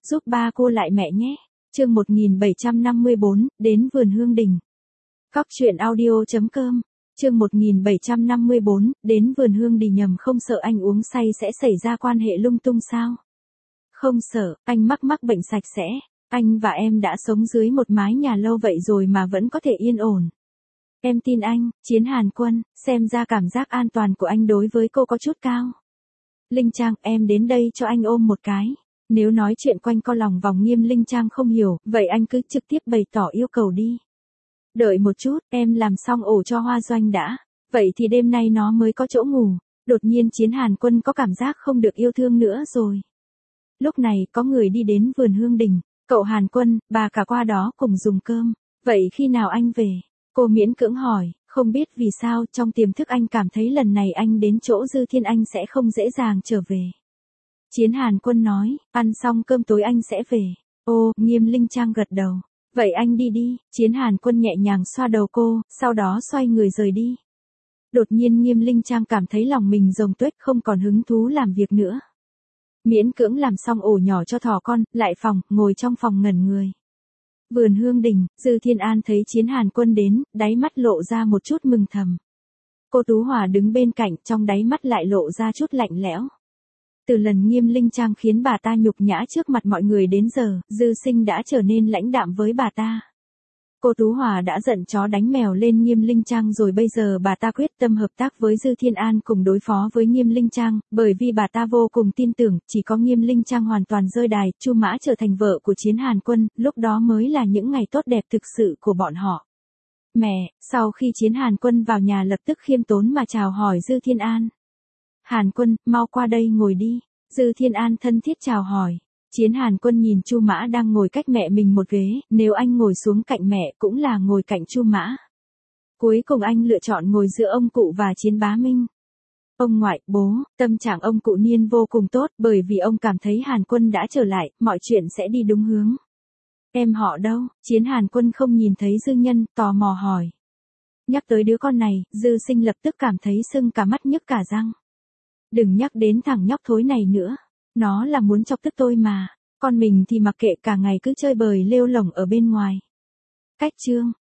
giúp ba cô lại mẹ nhé. Chương 1754, đến vườn Hương Đình. Cóc truyện audio.com. Chương 1754, đến vườn Hương Đình. Nhầm không sợ anh uống say sẽ xảy ra quan hệ lung tung sao? Không sợ, anh mắc bệnh sạch sẽ. Anh và em đã sống dưới một mái nhà lâu vậy rồi mà vẫn có thể yên ổn. Em tin anh, Chiến Hàn Quân, xem ra cảm giác an toàn của anh đối với cô có chút cao. Linh Trang, em đến đây cho anh ôm một cái. Nếu nói chuyện quanh co lòng vòng Nghiêm Linh Trang không hiểu, vậy anh cứ trực tiếp bày tỏ yêu cầu đi. Đợi một chút, em làm xong ổ cho Hoa Doanh đã. Vậy thì đêm nay nó mới có chỗ ngủ. Đột nhiên Chiến Hàn Quân có cảm giác không được yêu thương nữa rồi. Lúc này có người đi đến vườn Hương Đình. Cậu Hàn Quân, bà cả qua đó cùng dùng cơm. Vậy khi nào anh về? Cô miễn cưỡng hỏi, không biết vì sao trong tiềm thức anh cảm thấy lần này anh đến chỗ Dư Thiên Anh sẽ không dễ dàng trở về. Chiến Hàn Quân nói, ăn xong cơm tối anh sẽ về. Ô, Nghiêm Linh Trang gật đầu. Vậy anh đi đi. Chiến Hàn Quân nhẹ nhàng xoa đầu cô, sau đó xoay người rời đi. Đột nhiên Nghiêm Linh Trang cảm thấy lòng mình rồng tuếch, không còn hứng thú làm việc nữa. Miễn cưỡng làm xong ổ nhỏ cho thỏ con, lại phòng, ngồi trong phòng ngẩn người. Vườn Hương Đình, Dư Thiên An thấy Chiến Hàn Quân đến, đáy mắt lộ ra một chút mừng thầm. Cô Tú Hòa đứng bên cạnh, trong đáy mắt lại lộ ra chút lạnh lẽo. Từ lần Nghiêm Linh Trang khiến bà ta nhục nhã trước mặt mọi người đến giờ, Dư Sinh đã trở nên lãnh đạm với bà ta. Cô Tú Hòa đã giận chó đánh mèo lên Nghiêm Linh Trang rồi, bây giờ bà ta quyết tâm hợp tác với Dư Thiên An cùng đối phó với Nghiêm Linh Trang, bởi vì bà ta vô cùng tin tưởng, chỉ có Nghiêm Linh Trang hoàn toàn rơi đài, Chu Mã trở thành vợ của Chiến Hàn Quân, lúc đó mới là những ngày tốt đẹp thực sự của bọn họ. Mẹ, sau khi Chiến Hàn Quân vào nhà lập tức khiêm tốn mà chào hỏi Dư Thiên An. Hàn Quân, mau qua đây ngồi đi. Dư Thiên An thân thiết chào hỏi. Chiến Hàn Quân nhìn Chu Mã đang ngồi cách mẹ mình một ghế, nếu anh ngồi xuống cạnh mẹ cũng là ngồi cạnh Chu Mã. Cuối cùng anh lựa chọn ngồi giữa ông cụ và Chiến Bá Minh. Ông ngoại, bố, tâm trạng ông cụ Niên vô cùng tốt, bởi vì ông cảm thấy Hàn Quân đã trở lại, mọi chuyện sẽ đi đúng hướng. Em họ đâu? Chiến Hàn Quân không nhìn thấy Dư Nhân, tò mò hỏi. Nhắc tới đứa con này, Dư Sinh lập tức cảm thấy sưng cả mắt nhức cả răng. Đừng nhắc đến thằng nhóc thối này nữa. Nó là muốn chọc tức tôi mà. Con mình thì mặc kệ, cả ngày cứ chơi bời lêu lổng ở bên ngoài. Cách chương.